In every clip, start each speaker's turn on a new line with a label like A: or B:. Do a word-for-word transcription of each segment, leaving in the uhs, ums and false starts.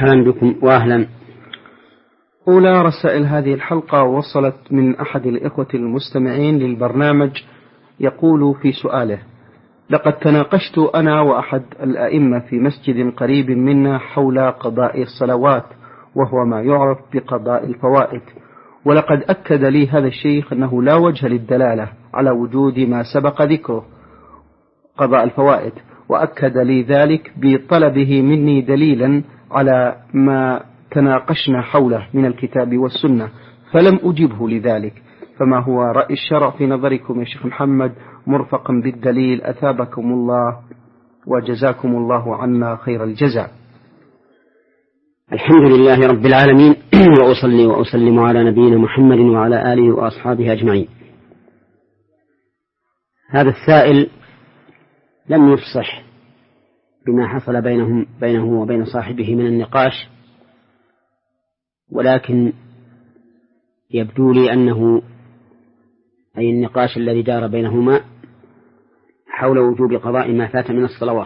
A: مرحبا بكم وأهلا.
B: أولى رسائل هذه الحلقة وصلت من أحد الإخوة المستمعين للبرنامج، يقول في سؤاله: لقد تناقشت أنا وأحد الأئمة في مسجد قريب منا حول قضاء الصلوات، وهو ما يعرف بقضاء الفوائد، ولقد أكد لي هذا الشيخ أنه لا وجه للدلالة على وجود ما سبق ذكره قضاء الفوائد، وأكد لي ذلك بطلبه مني دليلا على ما تناقشنا حوله من الكتاب والسنة، فلم أجبه لذلك. فما هو رأي الشرع في نظركم يا شيخ محمد مرفقا بالدليل؟ أثابكم الله وجزاكم الله عنا خير الجزاء.
A: الحمد لله رب العالمين، وأصلي وأسلم على نبينا محمد وعلى آله وأصحابه أجمعين. هذا السائل لم يفصح بما حصل بينهم بينه وبين صاحبه من النقاش، ولكن يبدو لي أنه أي النقاش الذي دار بينهما حول وجوب قضاء ما فات من الصلوات.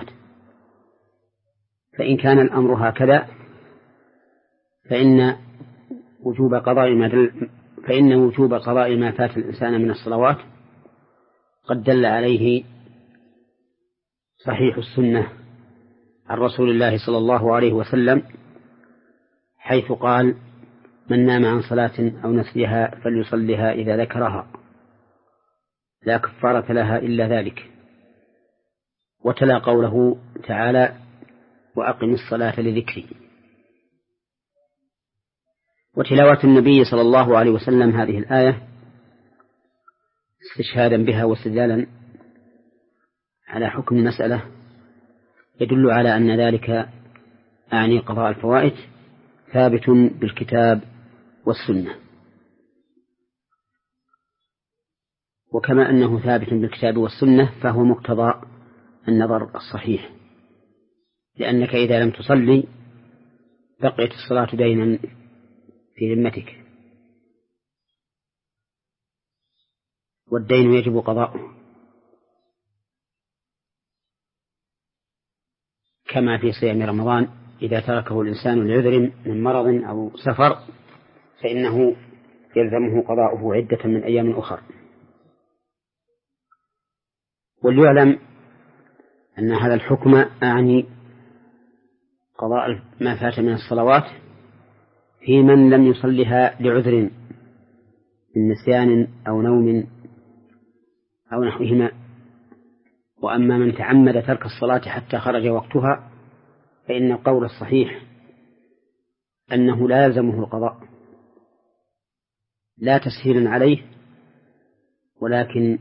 A: فإن كان الأمر هكذا فإن وجوب قضاء ما فإن وجوب قضاء ما فات الإنسان من الصلوات قد دل عليه صحيح السنة عن رسول الله صلى الله عليه وسلم، حيث قال: من نام عن صلاة أو نسيها فليصلها إذا ذكرها، لا كفارة لها إلا ذلك. وتلا قوله تعالى: وأقم الصلاة لذكري. وتلاوة النبي صلى الله عليه وسلم هذه الآية استشهادا بها واستدلالا على حكم المسألة يدل على أن ذلك أعني قضاء الفوائد ثابت بالكتاب والسنة. وكما أنه ثابت بالكتاب والسنة فهو مقتضى النظر الصحيح، لأنك إذا لم تصلي بقيت الصلاة دينا في ذمتك، والدين يجب قضاؤه، كما في صيام رمضان إذا تركه الإنسان لعذر من مرض أو سفر فإنه يلزمه قضاؤه عدة من أيام أخرى. وليعلم أن هذا الحكم أعني قضاء ما فات من الصلوات في من لم يصلها لعذر من نسيان أو نوم أو نحوهما. وأما من تعمد ترك الصلاة حتى خرج وقتها فإن القول الصحيح أنه لا يلزمه القضاء، لا تسهيلا عليه، ولكن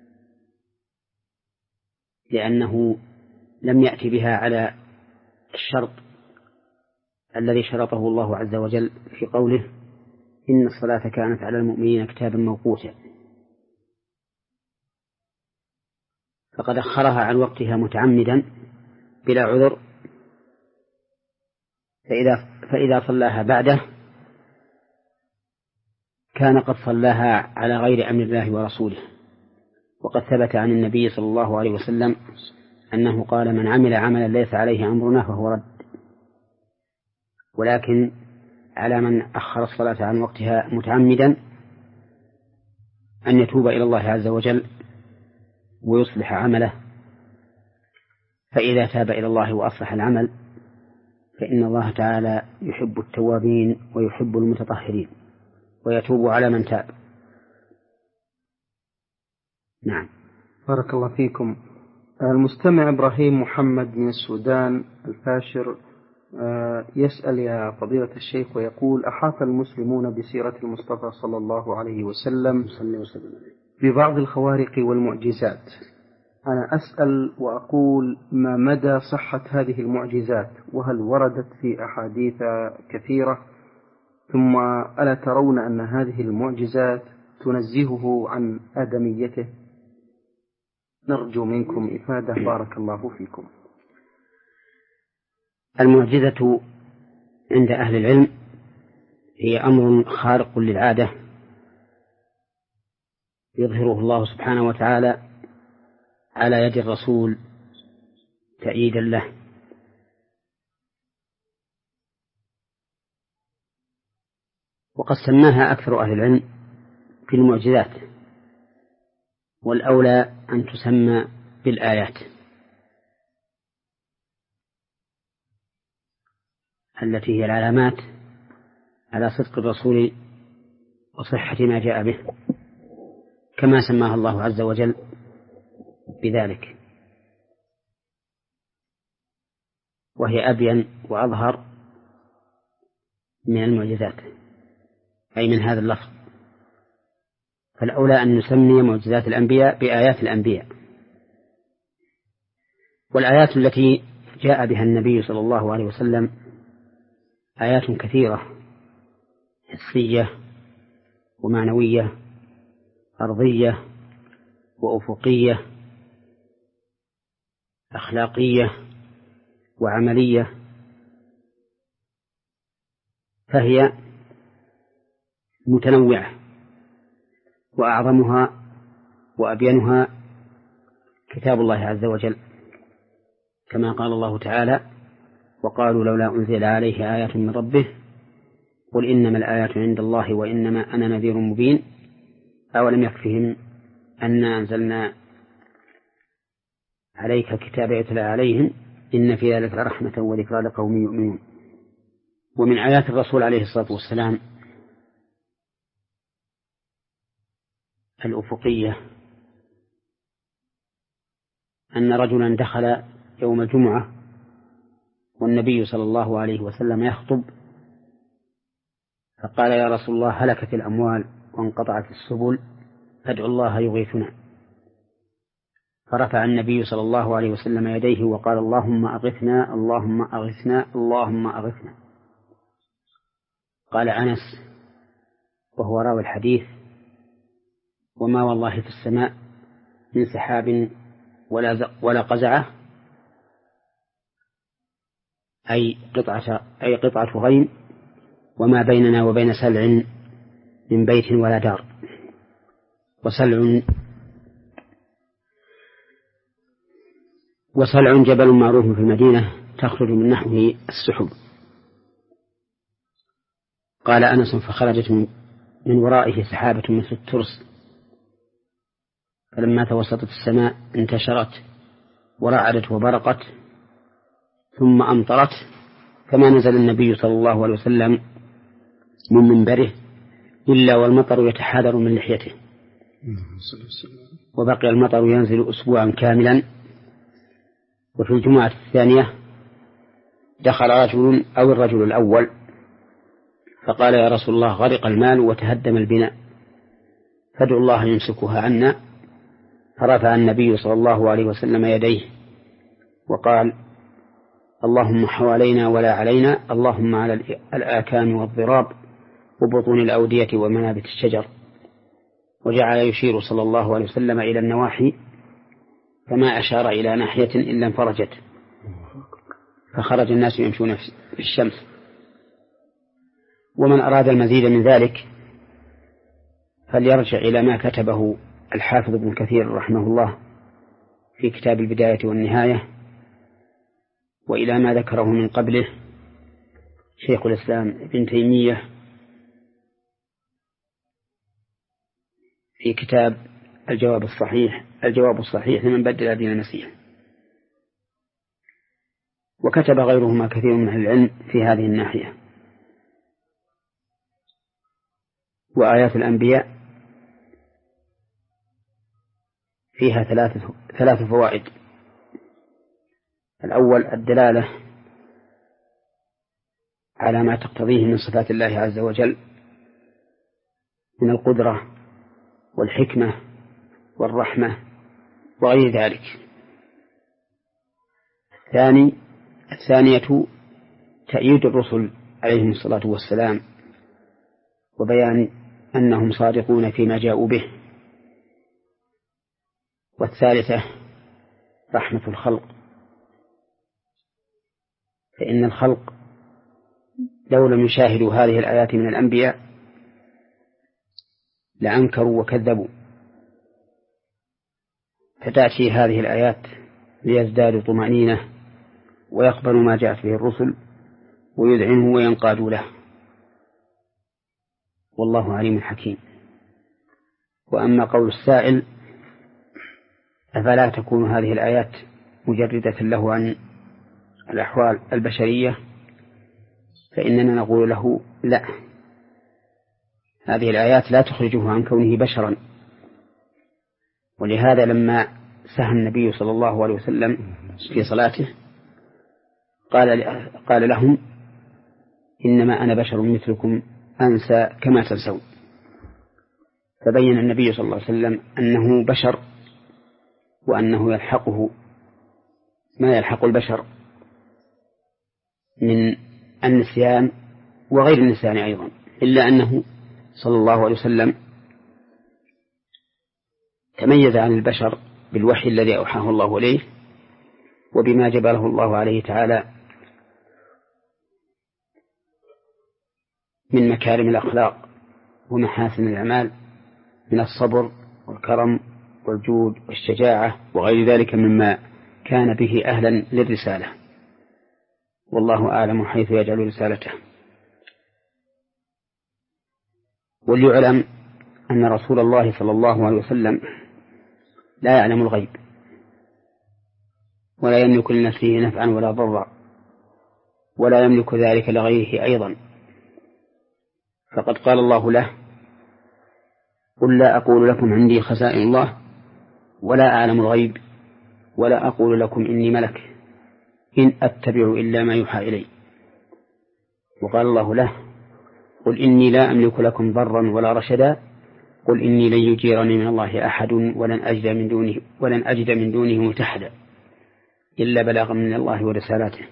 A: لأنه لم يأتي بها على الشرط الذي شرطه الله عز وجل في قوله: إن الصلاة كانت على المؤمنين كتابا موقوتا. فقد أخرها عن وقتها متعمدا بلا عذر، فإذا, فإذا صلاها بعده كان قد صلاها على غير أمر الله ورسوله. وقد ثبت عن النبي صلى الله عليه وسلم أنه قال: من عمل عملا ليس عليه أمرنا فهو رد. ولكن على من أخر الصلاة عن وقتها متعمدا أن يتوب إلى الله عز وجل ويصلح عمله، فإذا تاب إلى الله وأصلح العمل فإن الله تعالى يحب التوابين ويحب المتطهرين ويتوب على من تاب. نعم.
B: بارك الله فيكم. المستمع إبراهيم محمد من السودان الفاشر يسأل يا فضيلة الشيخ ويقول: أحاط المسلمون بسيرة المصطفى صلى الله عليه وسلم ببعض الخوارق والمعجزات. أنا أسأل وأقول: ما مدى صحة هذه المعجزات؟ وهل وردت في أحاديث كثيرة؟ ثم ألا ترون أن هذه المعجزات تنزهه عن آدميته؟ نرجو منكم إفادة بارك الله فيكم.
A: المعجزة عند أهل العلم هي أمر خارق للعادة يظهره الله سبحانه وتعالى على يد الرسول، تأييدا له. وقد سماها أكثر أهل العلم في المعجزات، والأولى أن تسمى بالآيات التي هي العلامات على صدق الرسول وصحة ما جاء به، كما سماها الله عز وجل بذلك، وهي أبين وأظهر من المعجزات، أي من هذا اللفظ. فالأولى أن نسمي معجزات الأنبياء بآيات الأنبياء. والآيات التي جاء بها النبي صلى الله عليه وسلم آيات كثيرة، حسية ومعنوية، أرضية وأفقية، أخلاقية وعملية، فهي متنوعة، وأعظمها وأبينها كتاب الله عز وجل، كما قال الله تعالى: وقالوا لولا أنزل عليه آية من ربه قل إنما الآيات عند الله وإنما أنا نذير مبين أولم يكفهم أنا أنزلنا عليك كتاب يتلى عليهم إن في ذلك لرحمة وذكرى لقوم يؤمنون. ومن آيات الرسول عليه الصلاة والسلام الأفقية أن رجلا دخل يوم الجمعة والنبي صلى الله عليه وسلم يخطب، فقال: يا رسول الله، هلكت الأموال وانقطعت السبل فادعوا الله يغيثنا. فرفع النبي صلى الله عليه وسلم يديه وقال: اللهم أغثنا اللهم أغثنا اللهم أغثنا. قال أنس وهو راوي الحديث: وما والله في السماء من سحاب ولا ولا قزعة، أي قطعة أي قطعة غيم، وما بيننا وبين سلع من بيت ولا دار. وسلع وسلع جبل معروف في المدينة تخرج من نحوه السحب. قال أنس: فخرجت من ورائه سحابة مثل الترس، فلما توسطت السماء انتشرت ورعدت وبرقت ثم أمطرت، فما نزل النبي صلى الله عليه وسلم من منبره إلا والمطر يتحاذر من لحيته، وبقي المطر ينزل أسبوعا كاملا. وفي الجمعة الثانية دخل رجل أو الرجل الأول فقال: يا رسول الله، غرق المال وتهدم البناء، فادعوا الله يمسكها عنا. فرفع النبي صلى الله عليه وسلم يديه وقال: اللهم حوالينا ولا علينا، اللهم على الآكام والضراب وبطون الأودية ومنابت الشجر. وجعل يشير صلى الله عليه وسلم إلى النواحي، فما أشار إلى ناحية إلا انفرجت، فخرج الناس يمشون في الشمس. ومن أراد المزيد من ذلك فليرجع إلى ما كتبه الحافظ ابن كثير رحمه الله في كتاب البداية والنهاية، وإلى ما ذكره من قبله شيخ الإسلام ابن تيمية في كتاب الجواب الصحيح الجواب الصحيح لمن بدل دين المسيح. وكتب غيرهما كثير من أهل العلم في هذه الناحية. وآيات الأنبياء فيها ثلاث ثلاث فوائد. الأول الدلالة على ما تقتضيه من صفات الله عز وجل من القدرة والحكمة والرحمة وغير ذلك. الثاني الثانية تأييد الرسل عليهم الصلاة والسلام وبيان أنهم صادقون فيما جاءوا به. والثالثة رحمة الخلق، فإن الخلق لو لم يشاهدوا هذه الآيات من الأنبياء لأنكروا وكذبوا، فتأتي هذه الآيات ليزدادوا طمأنينة ويقبلوا ما جاءت به الرسل ويذعنوا وينقادوا له. والله عليم حكيم. وأما قول السائل أفلا تكون هذه الآيات مجردة له عن الأحوال البشرية، فإننا نقول له لا، هذه الآيات لا تخرجه عن كونه بشرا. ولهذا لما سهى النبي صلى الله عليه وسلم في صلاته قال قال لهم إنما أنا بشر مثلكم أنسى كما تنسون. فبين النبي صلى الله عليه وسلم أنه بشر، وأنه يلحقه ما يلحق البشر من النسيان وغير النسيان أيضا، إلا أنه صلى الله عليه وسلم تميز عن البشر بالوحي الذي أوحاه الله إليه وبما جبله الله عليه تعالى من مكارم الأخلاق ومحاسن الأعمال من الصبر والكرم والجود والشجاعة وغير ذلك مما كان به أهلا للرسالة، والله أعلم حيث يجعل رسالته. وليعلم أن رسول الله صلى الله عليه وسلم لا يعلم الغيب ولا يملك لنفسه نفعا ولا ضرا ولا يملك ذلك لغيره أيضا، فقد قال الله له قل لا أقول لكم عندي خزائن الله ولا أعلم الغيب ولا أقول لكم إني ملك إن أتبع إلا ما يوحى إلي. وقال الله له قل إني لا أملك لكم ضرا ولا رشدا قل إني لن يجيرني من الله أحد ولن أجد من دونه ولن أجد من دونه ملتحدا إلا بلاغا من الله ورسالاته.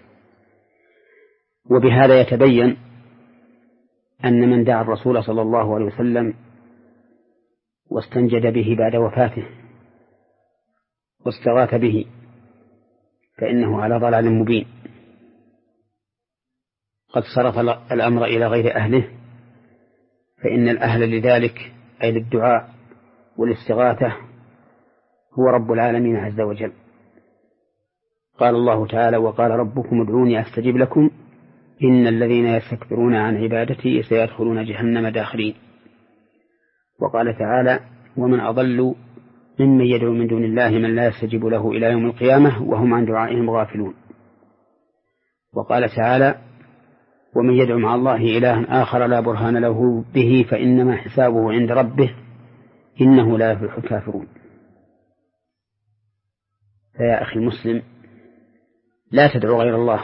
A: وبهذا يتبين أن من دعا الرسول صلى الله عليه وسلم واستنجد به بعد وفاته واستغاث به فإنه على ضلال مبين، قد صرف الأمر إلى غير أهله، فإن الأهل لذلك أي للدعاء والاستغاثة هو رب العالمين عز وجل. قال الله تعالى وقال ربكم ادعوني أستجب لكم إن الذين يستكبرون عن عبادتي سيدخلون جهنم داخرين. وقال تعالى ومن أضل ممن يدعو من دون الله من لا يستجيب له إلى يوم القيامة وهم عن دعائهم غافلون. وقال تعالى ومن يدعو مع الله إلها آخر لا برهان له به فإنما حسابه عند ربه إنه لا يفلح الكافرون. فيا أخي المسلم لا تدعو غير الله،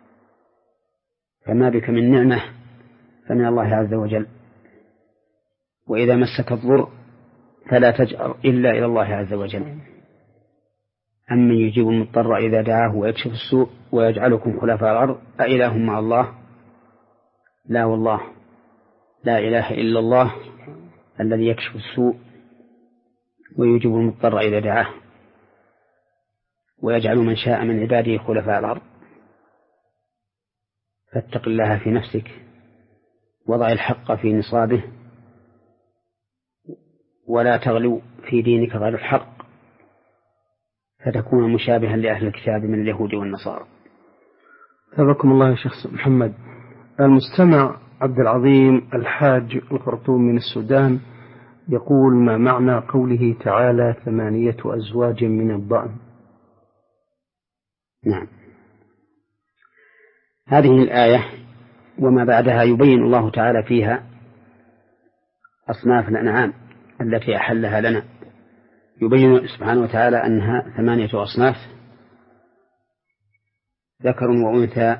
A: فما بك من نعمة فمن الله عز وجل، وإذا مسك الضر فلا تجأر إلا إلى الله عز وجل. أمن يجيب المضطر إذا دعاه ويكشف السوء ويجعلكم خلفاء الأرض أإله مع الله لا والله لا إله إلا الله الذي يكشف السوء ويجيب المضطر إذا دعاه ويجعل من شاء من عباده خلفاء الأرض. فاتق الله في نفسك وضع الحق في نصابه ولا تغلو في دينك غير الحق فتكون مشابها لأهل الكتاب من اليهود والنصارى.
B: حفظكم الله يا شيخ محمد. المستمع عبد العظيم الحاج الخرطوم من السودان يقول ما معنى قوله تعالى ثمانية أزواج من الضأن؟
A: نعم، هذه الآية وما بعدها يبين الله تعالى فيها أصناف الأنعام التي أحلها لنا، يبين سبحانه وتعالى أنها ثمانية أصناف ذكر وأنثى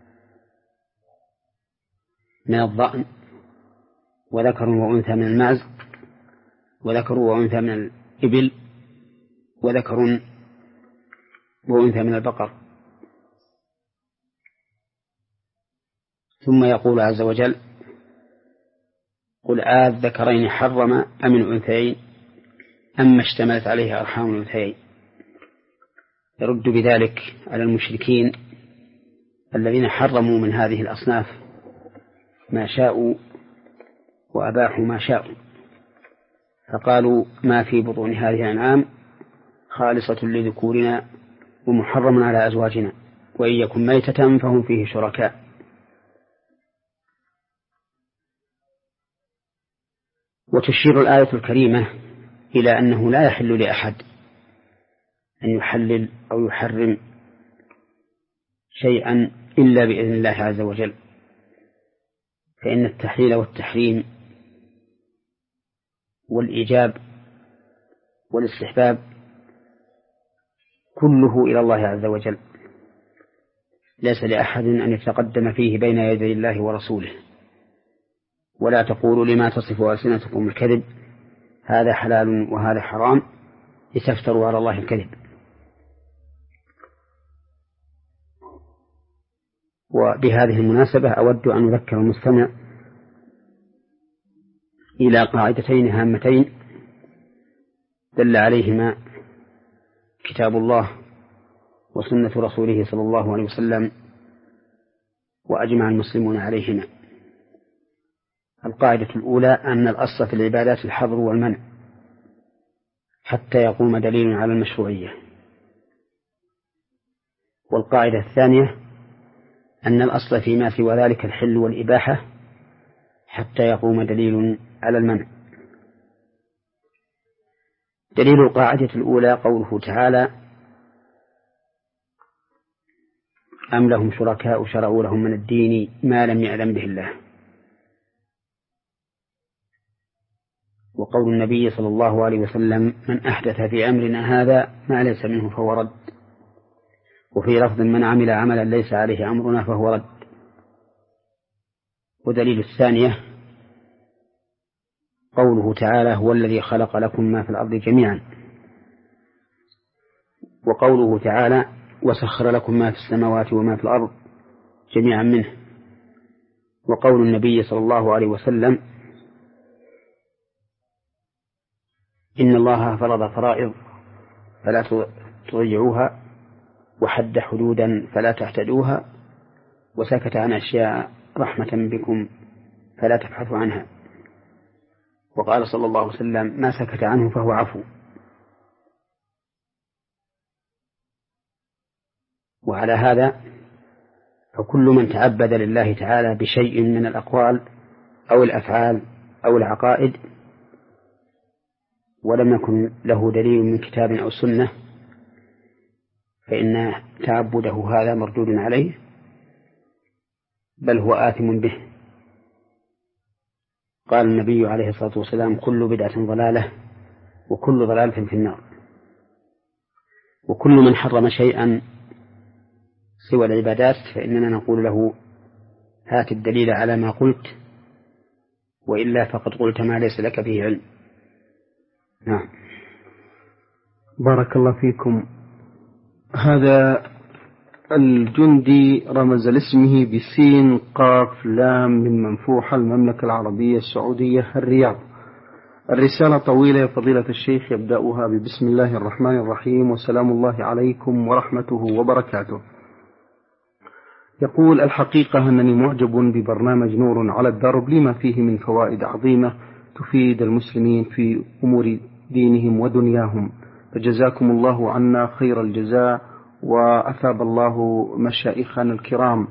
A: من الضأن وذكر وأنثى من المعز وذكر وأنثى من الإبل وذكر وأنثى من البقر. ثم يقول عز وجل قل آذكرين حرم أم الأنثيين أما اشتملت عليه أرحام الأنثيين، يرد بذلك على المشركين الذين حرموا من هذه الأصناف ما شاءوا وأباحوا ما شاءوا، فقالوا ما في بطون هذه الأنعام خالصة لذكورنا ومحرم على أزواجنا وإن يكن ميتة فهم فيه شركاء. وتشير الآية الكريمة إلى أنه لا يحل لأحد أن يحلل أو يحرم شيئا إلا بإذن الله عز وجل، فإن التحليل والتحريم والإيجاب والاستحباب كله إلى الله عز وجل، ليس لأحد أن يتقدم فيه بين يدي الله ورسوله. ولا تقولوا لما تصف ألسنتكم الكذب هذا حلال وهذا حرام لتفتروا على الله الكذب. وبهذه المناسبة أود أن أذكر المستمع إلى قاعدتين هامتين دل عليهما كتاب الله وسنة رسوله صلى الله عليه وسلم وأجمع المسلمون عليهما. القاعدة الأولى أن الأصل في العبادات الحظر والمنع حتى يقوم دليل على المشروعية. والقاعدة الثانية أن الأصل فيما سوى ذلك الحل والإباحة حتى يقوم دليل على المنع. دليل القاعدة الأولى قوله تعالى: أم لهم شركاء شرعوا لهم من الدين ما لم يأذن به الله. وقول النبي صلى الله عليه وسلم: من أحدث في أمرنا هذا ما ليس منه فهو رد. وفي لفظ: من عمل عملا ليس عليه أمرنا فهو رد. ودليل الثانية قوله تعالى: هو الذي خلق لكم ما في الأرض جميعا. وقوله تعالى: وسخر لكم ما في السماوات وما في الأرض جميعا منه. وقول النبي صلى الله عليه وسلم: إن الله فرض فرائض فلا تضيعوها وحد حدودا فلا تعتدوها وسكت عن أشياء رحمة بكم فلا تبحثوا عنها. وقال صلى الله عليه وسلم: ما سكت عنه فهو عفو. وعلى هذا فكل من تعبد لله تعالى بشيء من الأقوال أو الأفعال أو العقائد ولم يكن له دليل من كتاب أو سنة فإن تعبده هذا مردود عليه، بل هو آثم به. قال النبي عليه الصلاة والسلام: كل بدعة ضلالة وكل ضلالة في النار. وكل من حرم شيئا سوى العبادات فإننا نقول له: هات الدليل على ما قلت، وإلا فقد قلت ما ليس لك به علم. نعم.
B: بارك الله فيكم. هذا الجندي رمز لاسمه بسين قاف لام من منفوحة المملكة العربية السعودية الرياض. الرسالة طويلة يا فضيلة الشيخ، يبدأها ببسم الله الرحمن الرحيم وسلام الله عليكم ورحمته وبركاته. يقول: الحقيقة أنني معجب ببرنامج نور على الدرب لما فيه من فوائد عظيمة تفيد المسلمين في أمور دينهم ودنياهم، فجزاكم الله عنا خير الجزاء وأثاب الله مشايخنا الكرام.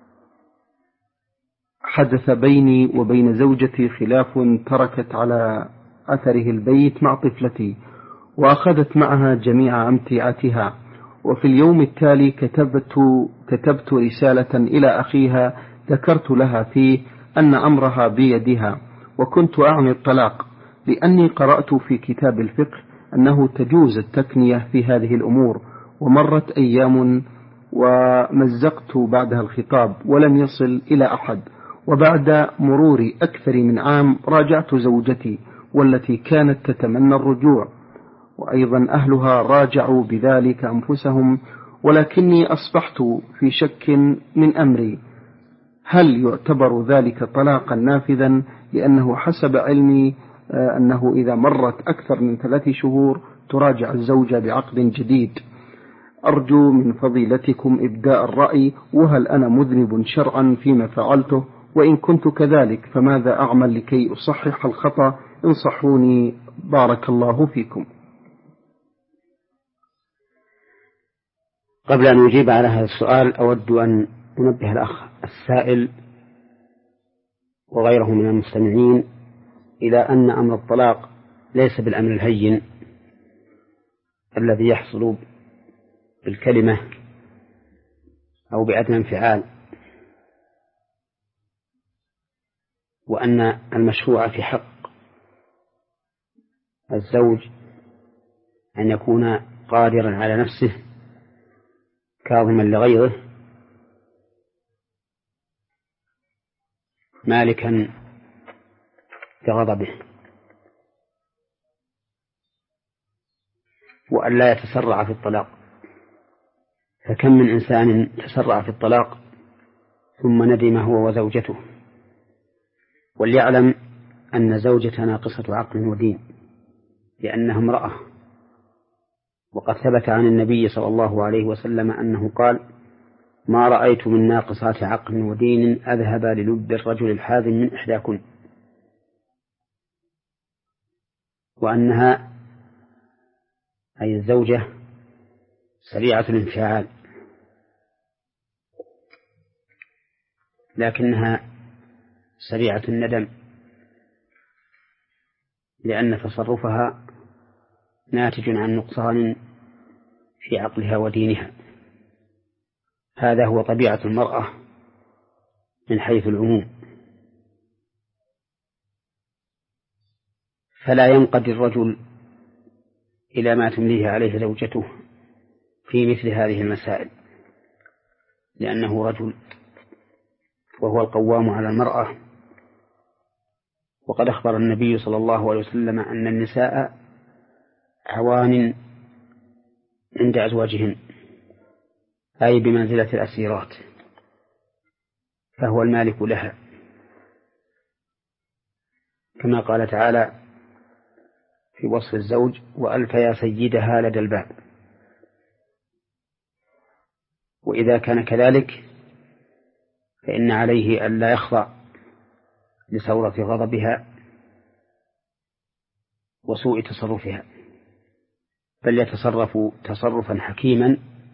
B: حدث بيني وبين زوجتي خلاف تركت على أثره البيت مع طفلتي وأخذت معها جميع أمتعتها، وفي اليوم التالي كتبت, كتبت رسالة إلى أخيها ذكرت لها فيه أن أمرها بيدها، وكنت أعني الطلاق، لأني قرأت في كتاب الفقه أنه تجوز التكنية في هذه الأمور. ومرت أيام ومزقت بعدها الخطاب ولم يصل إلى أحد، وبعد مرور أكثر من عام راجعت زوجتي والتي كانت تتمنى الرجوع، وأيضا أهلها راجعوا بذلك أنفسهم، ولكني أصبحت في شك من أمري، هل يعتبر ذلك طلاقا نافذا؟ لأنه حسب علمي أنه إذا مرت أكثر من ثلاث شهور تراجع الزوجة بعقد جديد. أرجو من فضيلتكم إبداء الرأي، وهل أنا مذنب شرعا فيما فعلته؟ وإن كنت كذلك فماذا أعمل لكي أصحح الخطأ؟ انصحوني بارك الله فيكم.
A: قبل أن أجيب على هذا السؤال أود أن أنبه الأخ السائل وغيره من المستمعين إلى أن أمر الطلاق ليس بالأمر الهين الذي يحصل بالكلمة أو بأدنى انفعال، وأن المشروع في حق الزوج أن يكون قادرا على نفسه كاظما لغيظه مالكا لغضبه، وأن لا يتسرع في الطلاق. فكم من إنسان تسرع في الطلاق ثم ندم هو وزوجته. وليعلم أن زوجته ناقصة عقل ودين لأنها امرأة، وقد ثبت عن النبي صلى الله عليه وسلم أنه قال: ما رأيت من ناقصات عقل ودين أذهب للب الرجل الحازم من إحداكن، وأنها أي الزوجة سريعة الانفعال، لكنها سريعة الندم، لأن تصرفها ناتج عن نقصان في عقلها ودينها. هذا هو طبيعة المرأة من حيث العموم. فلا ينقضي الرجل إلى ما تمليه عليه زوجته في مثل هذه المسائل، لأنه رجل وهو القوام على المرأة. وقد أخبر النبي صلى الله عليه وسلم أن النساء عوان عند أزواجهن، أي بمنزلة الأسيرات، فهو المالك لها، كما قال تعالى في وصف الزوج: وألف يا سيدها لدى الباب. وإذا كان كذلك فإن عليه أن لا يخضع لثورة غضبها وسوء تصرفها، بل يتصرف تصرفا حكيما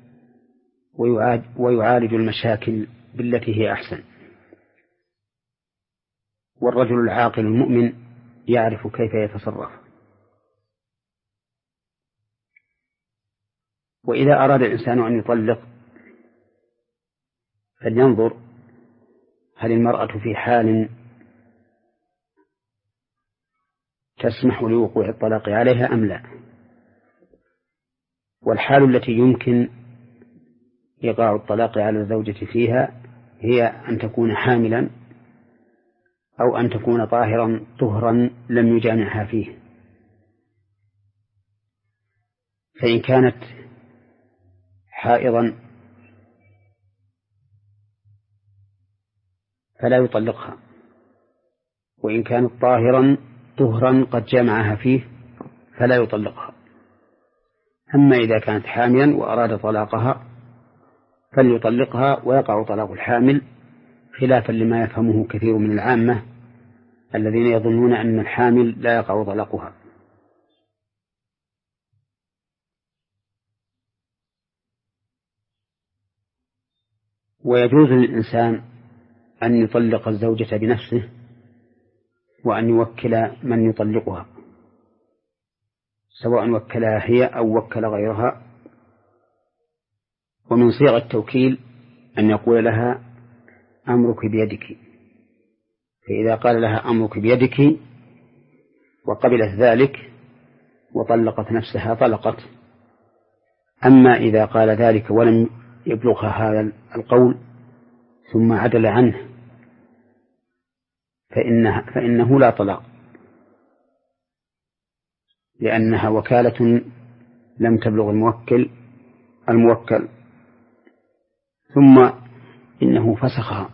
A: ويعالج المشاكل بالتي هي أحسن. والرجل العاقل المؤمن يعرف كيف يتصرف. وإذا أراد الإنسان أن يطلق فلينظر هل المرأة في حال تسمح لوقوع الطلاق عليها أم لا. والحال التي يمكن إيقاع الطلاق على الزوجة فيها هي أن تكون حاملا أو أن تكون طاهرا طهرا لم يجامعها فيه. فإن كانت حائضا فلا يطلقها، وإن كانت طاهرا طهرا قد جامعها فيه فلا يطلقها. أما إذا كانت حاملا وأراد طلاقها فليطلقها ويقع طلاق الحامل، خلافا لما يفهمه كثير من العامة الذين يظنون أن الحامل لا يقع طلاقها. ويجوز للإنسان أن يطلق الزوجة بنفسه وأن يوكل من يطلقها، سواء وكلها هي أو وكل غيرها. ومن صيغ التوكيل أن يقول لها أمرك بيدك، فإذا قال لها أمرك بيدك وقبلت ذلك وطلقت نفسها طلقت. أما إذا قال ذلك ولم يبلغها هذا القول ثم عدل عنه فإنها فإنه لا طلاق، لأنها وكالة لم تبلغ الموكل الموكل ثم إنه فسخها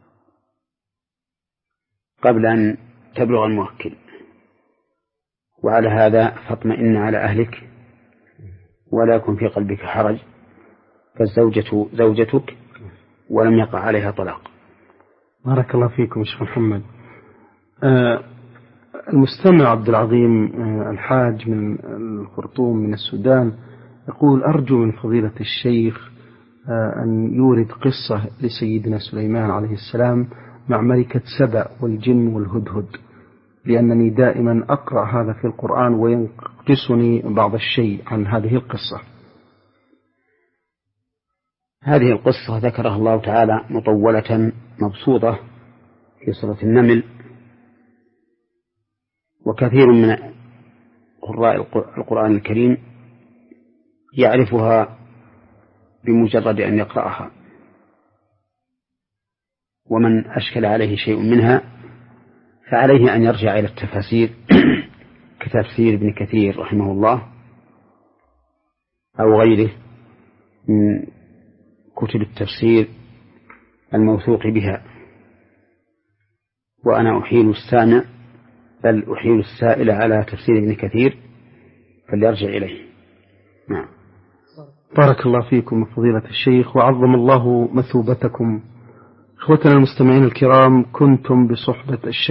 A: قبل أن تبلغ الموكل. وعلى هذا فاطمئن على أهلك ولا يكن في قلبك حرج، فالزوجة زوجتك ولم يقع عليها طلاق.
B: بارك الله فيكم شيخ محمد. آه المستمع عبد العظيم آه الحاج من الخرطوم من السودان يقول: أرجو من فضيلة الشيخ آه أن يورد قصة لسيدنا سليمان عليه السلام مع ملكة سبأ والجن والهدهد، لأنني دائما أقرأ هذا في القرآن وينقصني بعض الشيء عن هذه القصة.
A: هذه القصة ذكرها الله تعالى مطولة مبسوطة في سورة النمل، وكثير من قراء القرآن الكريم يعرفها بمجرد أن يقرأها، ومن أشكل عليه شيء منها فعليه أن يرجع إلى التفاسير كتفسير ابن كثير رحمه الله أو غيره من كتب التفسير الموثوق بها. وأنا أحيل السامع بل أحيل السائل على تفسير ابن كثير فليرجع إليه. نعم.
B: بارك الله فيكم فضيلة الشيخ وعظم الله مثوبتكم. إخوتنا المستمعين الكرام، كنتم بصحبة الشيخ